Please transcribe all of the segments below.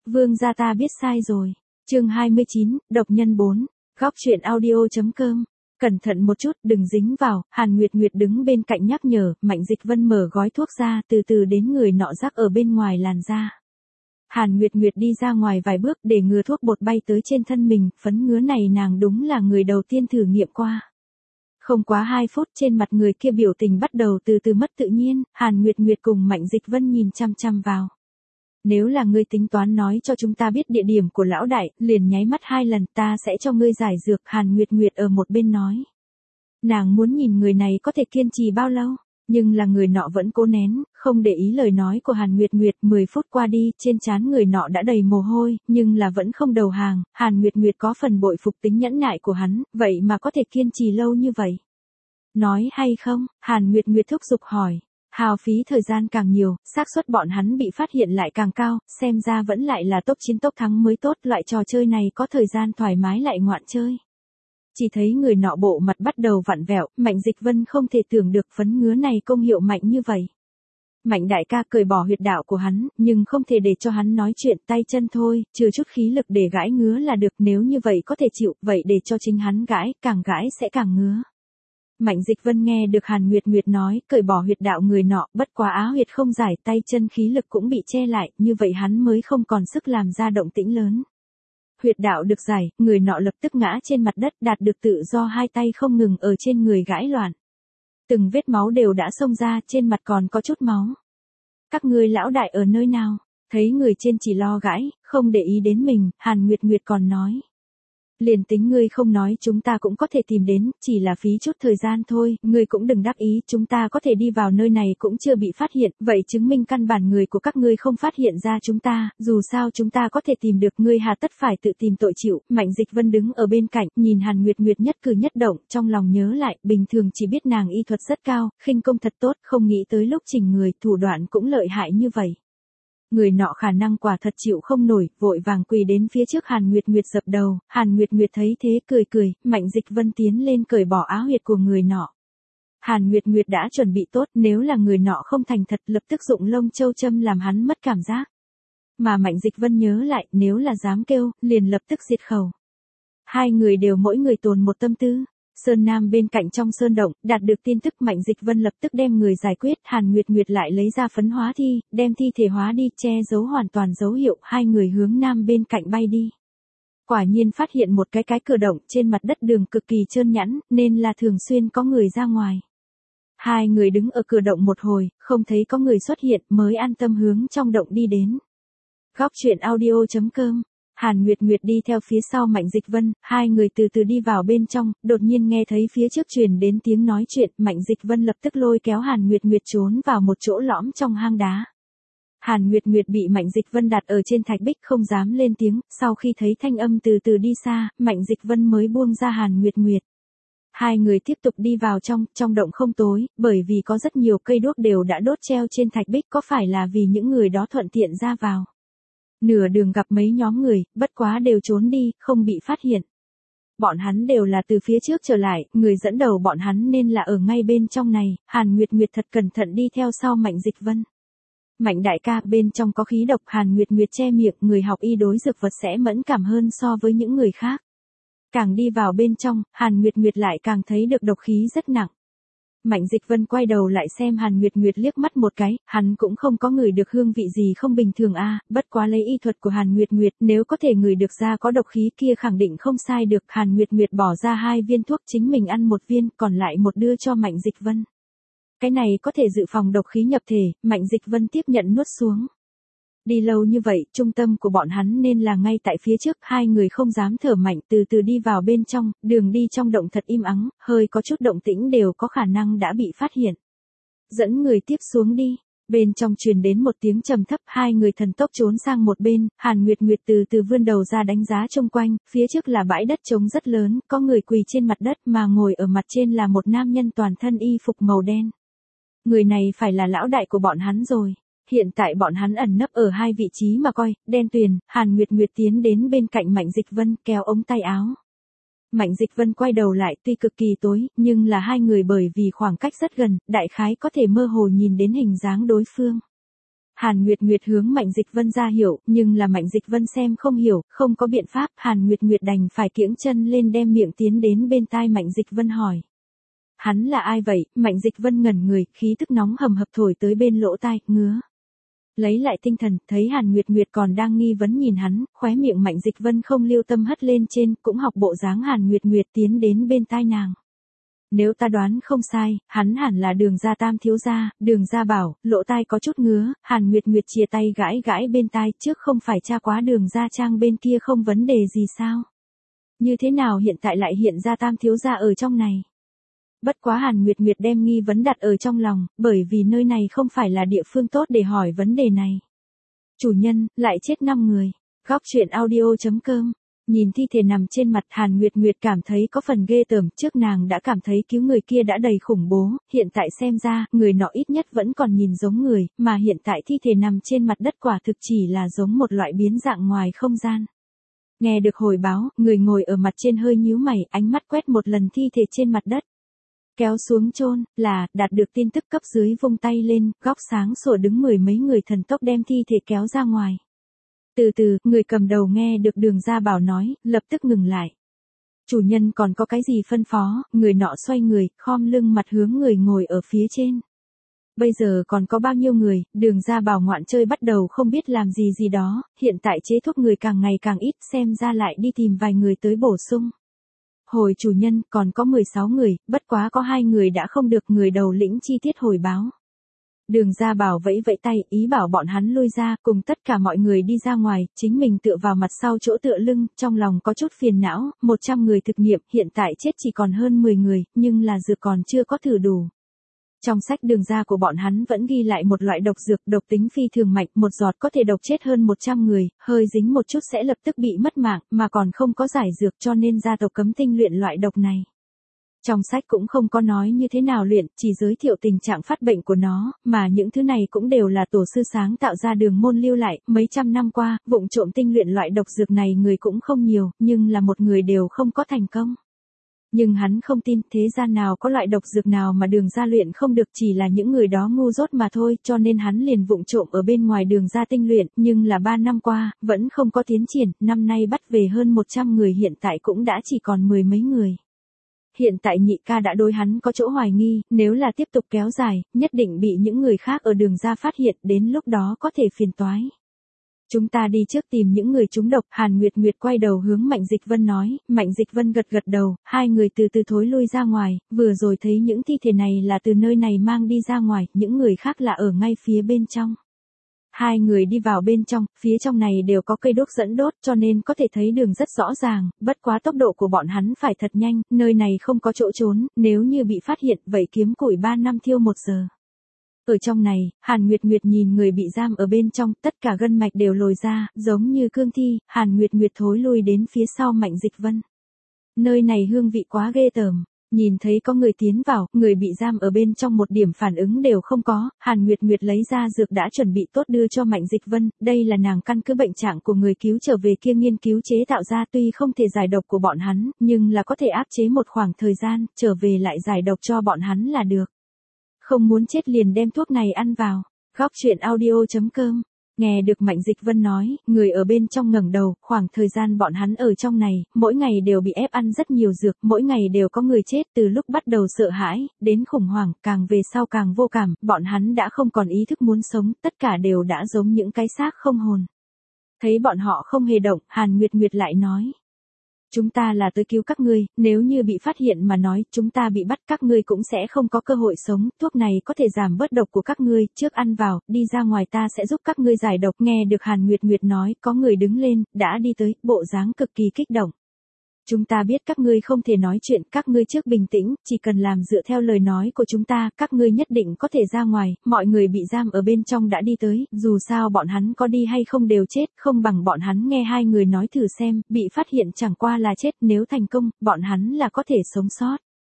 Vương gia ta biết sai rồi. Chương 29, độc nhân 4, góc truyện audio.com. Cẩn thận một chút, đừng dính vào. Hàn Nguyệt Nguyệt đứng bên cạnh nhắc nhở. Mạnh Dịch Vân mở gói thuốc ra, từ từ đến người nọ rắc ở bên ngoài làn da. Hàn Nguyệt Nguyệt đi ra ngoài vài bước để ngừa thuốc bột bay tới trên thân mình. Phấn ngứa này nàng đúng là người đầu tiên thử nghiệm qua. Không quá 2 phút, trên mặt người kia biểu tình bắt đầu từ từ mất tự nhiên. Hàn Nguyệt Nguyệt cùng Mạnh Dịch Vân nhìn chăm chăm vào. Nếu là ngươi tính toán nói cho chúng ta biết địa điểm của lão đại, liền nháy mắt 2 lần, ta sẽ cho ngươi giải dược. Hàn Nguyệt Nguyệt ở một bên nói. Nàng muốn nhìn người này có thể kiên trì bao lâu, nhưng là người nọ vẫn cố nén, không để ý lời nói của Hàn Nguyệt Nguyệt. 10 phút qua đi, trên trán người nọ đã đầy mồ hôi, nhưng là vẫn không đầu hàng. Hàn Nguyệt Nguyệt có phần bội phục tính nhẫn nại của hắn, vậy mà có thể kiên trì lâu như vậy. Nói hay không? Hàn Nguyệt Nguyệt thúc giục hỏi. Hao phí thời gian càng nhiều, xác suất bọn hắn bị phát hiện lại càng cao, xem ra vẫn lại là tốc chiến tốc thắng mới tốt. Loại trò chơi này có thời gian thoải mái lại ngoạn chơi. Chỉ thấy người nọ bộ mặt bắt đầu vặn vẹo, Mạnh Dịch Vân không thể tưởng được phấn ngứa này công hiệu mạnh như vậy. Mạnh đại ca cởi bỏ huyệt đạo của hắn, nhưng không thể để cho hắn nói chuyện, tay chân thôi, trừ chút khí lực để gãi ngứa là được. Nếu như vậy có thể chịu, vậy để cho chính hắn gãi, càng gãi sẽ càng ngứa. Mạnh Dịch Vân nghe được Hàn Nguyệt Nguyệt nói, cởi bỏ huyệt đạo người nọ, bất quá á huyệt không giải, tay chân khí lực cũng bị che lại, như vậy hắn mới không còn sức làm ra động tĩnh lớn. Huyệt đạo được giải, người nọ lập tức ngã trên mặt đất, đạt được tự do, 2 tay không ngừng ở trên người gãi loạn. Từng vết máu đều đã xông ra, trên mặt còn có chút máu. Các ngươi lão đại ở nơi nào? Thấy người trên chỉ lo gãi, không để ý đến mình, Hàn Nguyệt Nguyệt còn nói. Liền tính ngươi không nói chúng ta cũng có thể tìm đến, chỉ là phí chút thời gian thôi, ngươi cũng đừng đắc ý, chúng ta có thể đi vào nơi này cũng chưa bị phát hiện, vậy chứng minh căn bản người của các ngươi không phát hiện ra chúng ta, dù sao chúng ta có thể tìm được, ngươi hà tất phải tự tìm tội chịu. Mạnh Dịch Vân đứng ở bên cạnh, nhìn Hàn Nguyệt Nguyệt nhất cử nhất động, trong lòng nhớ lại, bình thường chỉ biết nàng y thuật rất cao, khinh công thật tốt, không nghĩ tới lúc chỉnh người, thủ đoạn cũng lợi hại như vậy. Người nọ khả năng quả thật chịu không nổi, vội vàng quỳ đến phía trước Hàn Nguyệt Nguyệt dập đầu. Hàn Nguyệt Nguyệt thấy thế cười cười, Mạnh Dịch Vân tiến lên cởi bỏ áo huyệt của người nọ. Hàn Nguyệt Nguyệt đã chuẩn bị tốt, nếu là người nọ không thành thật lập tức dụng lông châu châm làm hắn mất cảm giác. Mà Mạnh Dịch Vân nhớ lại, nếu là dám kêu, liền lập tức diệt khẩu. Hai người đều mỗi người tồn một tâm tư. Sơn Nam bên cạnh trong sơn động, đạt được tin tức Mạnh Dịch Vân lập tức đem người giải quyết. Hàn Nguyệt Nguyệt lại lấy ra phấn hóa thi, đem thi thể hóa đi, che giấu hoàn toàn dấu hiệu. Hai người hướng nam bên cạnh bay đi. Quả nhiên phát hiện một cái cửa động trên mặt đất, đường cực kỳ trơn nhẵn, nên là thường xuyên có người ra ngoài. Hai người đứng ở cửa động một hồi, không thấy có người xuất hiện, mới an tâm hướng trong động đi đến. Góc truyện audio.com. Hàn Nguyệt Nguyệt đi theo phía sau Mạnh Dịch Vân, hai người từ từ đi vào bên trong, đột nhiên nghe thấy phía trước truyền đến tiếng nói chuyện, Mạnh Dịch Vân lập tức lôi kéo Hàn Nguyệt Nguyệt trốn vào một chỗ lõm trong hang đá. Hàn Nguyệt Nguyệt bị Mạnh Dịch Vân đặt ở trên thạch bích không dám lên tiếng, sau khi thấy thanh âm từ từ đi xa, Mạnh Dịch Vân mới buông ra Hàn Nguyệt Nguyệt. Hai người tiếp tục đi vào trong động không tối, bởi vì có rất nhiều cây đuốc đều đã đốt treo trên thạch bích, có phải là vì những người đó thuận tiện ra vào. Nửa đường gặp mấy nhóm người, bất quá đều trốn đi, không bị phát hiện. Bọn hắn đều là từ phía trước trở lại, người dẫn đầu bọn hắn nên là ở ngay bên trong này. Hàn Nguyệt Nguyệt thật cẩn thận đi theo sau Mạnh Dịch Vân. Mạnh đại ca, bên trong có khí độc. Hàn Nguyệt Nguyệt che miệng, người học y đối dược vật sẽ mẫn cảm hơn so với những người khác. Càng đi vào bên trong, Hàn Nguyệt Nguyệt lại càng thấy được độc khí rất nặng. Mạnh Dịch Vân quay đầu lại xem Hàn Nguyệt Nguyệt liếc mắt một cái, hắn cũng không có ngửi được hương vị gì không bình thường a, bất quá lấy y thuật của Hàn Nguyệt Nguyệt, nếu có thể ngửi được ra có độc khí kia khẳng định không sai được. Hàn Nguyệt Nguyệt bỏ ra 2 viên thuốc, chính mình ăn 1 viên, còn lại 1 đưa cho Mạnh Dịch Vân. Cái này có thể dự phòng độc khí nhập thể, Mạnh Dịch Vân tiếp nhận nuốt xuống. Đi lâu như vậy, trung tâm của bọn hắn nên là ngay tại phía trước, hai người không dám thở mạnh, từ từ đi vào bên trong, đường đi trong động thật im ắng, hơi có chút động tĩnh đều có khả năng đã bị phát hiện. Dẫn người tiếp xuống đi, bên trong truyền đến một tiếng trầm thấp, hai người thần tốc trốn sang một bên. Hàn Nguyệt Nguyệt từ từ vươn đầu ra đánh giá xung quanh, phía trước là bãi đất trống rất lớn, có người quỳ trên mặt đất mà ngồi ở mặt trên là một nam nhân toàn thân y phục màu đen. Người này phải là lão đại của bọn hắn rồi. Hiện tại bọn hắn ẩn nấp ở 2 vị trí mà coi, Đen Tuyền. Hàn Nguyệt Nguyệt tiến đến bên cạnh Mạnh Dịch Vân, kéo ống tay áo. Mạnh Dịch Vân quay đầu lại, tuy cực kỳ tối, nhưng là hai người bởi vì khoảng cách rất gần, đại khái có thể mơ hồ nhìn đến hình dáng đối phương. Hàn Nguyệt Nguyệt hướng Mạnh Dịch Vân ra hiệu, nhưng là Mạnh Dịch Vân xem không hiểu, không có biện pháp, Hàn Nguyệt Nguyệt đành phải kiễng chân lên đem miệng tiến đến bên tai Mạnh Dịch Vân hỏi. Hắn là ai vậy? Mạnh Dịch Vân ngẩn người, khí tức nóng hầm hập thổi tới bên lỗ tai, ngứa. Lấy lại tinh thần, thấy Hàn Nguyệt Nguyệt còn đang nghi vấn nhìn hắn, khóe miệng Mạnh Dịch Vân không lưu tâm hất lên trên, cũng học bộ dáng Hàn Nguyệt Nguyệt tiến đến bên tai nàng. Nếu ta đoán không sai, hắn hẳn là Đường gia tam thiếu gia. Đường gia bảo, lỗ tai có chút ngứa, Hàn Nguyệt Nguyệt chìa tay gãi gãi bên tai, trước không phải tra quá Đường gia trang bên kia không vấn đề gì sao? Như thế nào hiện tại lại hiện ra tam thiếu gia ở trong này? Bất quá Hàn Nguyệt Nguyệt đem nghi vấn đặt ở trong lòng, bởi vì nơi này không phải là địa phương tốt để hỏi vấn đề này. Chủ nhân, lại chết 5 người. Góc truyện audio.com. Nhìn thi thể nằm trên mặt, Hàn Nguyệt Nguyệt cảm thấy có phần ghê tởm, trước nàng đã cảm thấy cứu người kia đã đầy khủng bố, hiện tại xem ra, người nọ ít nhất vẫn còn nhìn giống người, mà hiện tại thi thể nằm trên mặt đất quả thực chỉ là giống một loại biến dạng ngoài không gian. Nghe được hồi báo, người ngồi ở mặt trên hơi nhíu mày, ánh mắt quét một lần thi thể trên mặt đất. Kéo xuống chôn, đạt được tin tức cấp dưới vung tay lên, góc sáng sủa đứng mười mấy người thần tốc đem thi thể kéo ra ngoài. Từ từ, người cầm đầu nghe được Đường gia bảo nói, lập tức ngừng lại. Chủ nhân còn có cái gì phân phó? Người nọ xoay người, khom lưng mặt hướng người ngồi ở phía trên. Bây giờ còn có bao nhiêu người? Đường gia bảo ngoạn chơi bắt đầu không biết làm gì đó, hiện tại chế thuốc người càng ngày càng ít, xem ra lại đi tìm vài người tới bổ sung. Hồi chủ nhân, còn có 16 người, bất quá có 2 người đã không được, người đầu lĩnh chi tiết hồi báo. Đường gia bảo vẫy vẫy tay, ý bảo bọn hắn lui ra, cùng tất cả mọi người đi ra ngoài, chính mình tựa vào mặt sau chỗ tựa lưng, trong lòng có chút phiền não, 100 người thực nghiệm, hiện tại chết chỉ còn hơn 10 người, nhưng là dược còn chưa có thử đủ. Trong sách Đường gia của bọn hắn vẫn ghi lại một loại độc dược, độc tính phi thường mạnh, một giọt có thể độc chết hơn 100 người, hơi dính một chút sẽ lập tức bị mất mạng, mà còn không có giải dược cho nên gia tộc cấm tinh luyện loại độc này. Trong sách cũng không có nói như thế nào luyện, chỉ giới thiệu tình trạng phát bệnh của nó, mà những thứ này cũng đều là tổ sư sáng tạo ra Đường môn lưu lại, mấy trăm năm qua, vụng trộm tinh luyện loại độc dược này người cũng không nhiều, nhưng là một người đều không có thành công. Nhưng hắn không tin thế gian nào có loại độc dược nào mà Đường gia luyện không được, chỉ là những người đó ngu dốt mà thôi, cho nên hắn liền vụng trộm ở bên ngoài Đường gia tinh luyện, nhưng là 3 năm qua, vẫn không có tiến triển, năm nay bắt về hơn 100 người, hiện tại cũng đã chỉ còn 10 mấy người. Hiện tại nhị ca đã đối hắn có chỗ hoài nghi, nếu là tiếp tục kéo dài, nhất định bị những người khác ở Đường gia phát hiện, đến lúc đó có thể phiền toái. Chúng ta đi trước tìm những người trúng độc, Hàn Nguyệt Nguyệt quay đầu hướng Mạnh Dịch Vân nói, Mạnh Dịch Vân gật gật đầu, hai người từ từ thối lui ra ngoài, vừa rồi thấy những thi thể này là từ nơi này mang đi ra ngoài, những người khác là ở ngay phía bên trong. Hai người đi vào bên trong, phía trong này đều có cây đốt dẫn đốt cho nên có thể thấy đường rất rõ ràng, bất quá tốc độ của bọn hắn phải thật nhanh, nơi này không có chỗ trốn, nếu như bị phát hiện vậy kiếm củi 3 năm thiêu 1 giờ. Ở trong này, Hàn Nguyệt Nguyệt nhìn người bị giam ở bên trong, tất cả gân mạch đều lồi ra, giống như cương thi, Hàn Nguyệt Nguyệt thối lui đến phía sau Mạnh Dịch Vân. Nơi này hương vị quá ghê tởm. Nhìn thấy có người tiến vào, người bị giam ở bên trong một điểm phản ứng đều không có, Hàn Nguyệt Nguyệt lấy ra dược đã chuẩn bị tốt đưa cho Mạnh Dịch Vân, đây là nàng căn cứ bệnh trạng của người cứu trở về kia nghiên cứu chế tạo ra, tuy không thể giải độc của bọn hắn, nhưng là có thể áp chế một khoảng thời gian, trở về lại giải độc cho bọn hắn là được. Không muốn chết liền đem thuốc này ăn vào. Góc truyện audio.com. Nghe được Mạnh Dịch Vân nói, người ở bên trong ngẩng đầu, khoảng thời gian bọn hắn ở trong này, mỗi ngày đều bị ép ăn rất nhiều dược, mỗi ngày đều có người chết, từ lúc bắt đầu sợ hãi, đến khủng hoảng, càng về sau càng vô cảm, bọn hắn đã không còn ý thức muốn sống, tất cả đều đã giống những cái xác không hồn. Thấy bọn họ không hề động, Hàn Nguyệt Nguyệt lại nói. Chúng ta là tới cứu các ngươi, nếu như bị phát hiện mà nói, chúng ta bị bắt các ngươi cũng sẽ không có cơ hội sống, thuốc này có thể giảm bớt độc của các ngươi, trước ăn vào, đi ra ngoài ta sẽ giúp các ngươi giải độc. Nghe được Hàn Nguyệt Nguyệt nói, có người đứng lên, đã đi tới, bộ dáng cực kỳ kích động. Chúng ta biết các ngươi không thể nói chuyện, các ngươi trước bình tĩnh, chỉ cần làm dựa theo lời nói của chúng ta, các ngươi nhất định có thể ra ngoài, mọi người bị giam ở bên trong đã đi tới, dù sao bọn hắn có đi hay không đều chết, không bằng bọn hắn nghe hai người nói thử xem, bị phát hiện chẳng qua là chết, nếu thành công, bọn hắn là có thể sống sót.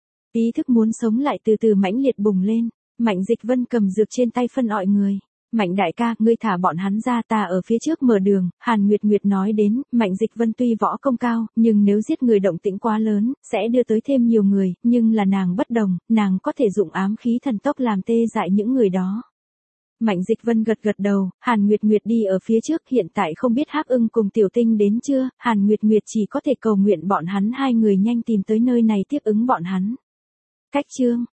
Ý thức muốn sống lại từ từ mãnh liệt bùng lên, Mạnh Dịch Vân cầm dược trên tay phân ọi người. Mạnh đại ca, ngươi thả bọn hắn ra, ta ở phía trước mở đường, Hàn Nguyệt Nguyệt nói đến, Mạnh Dịch Vân tuy võ công cao, nhưng nếu giết người động tĩnh quá lớn, sẽ đưa tới thêm nhiều người, nhưng là nàng bất đồng, nàng có thể dụng ám khí thần tốc làm tê dại những người đó. Mạnh Dịch Vân gật gật đầu, Hàn Nguyệt Nguyệt đi ở phía trước, hiện tại không biết Hắc Ưng cùng Tiểu Tinh đến chưa, Hàn Nguyệt Nguyệt chỉ có thể cầu nguyện bọn hắn hai người nhanh tìm tới nơi này tiếp ứng bọn hắn. Cách chương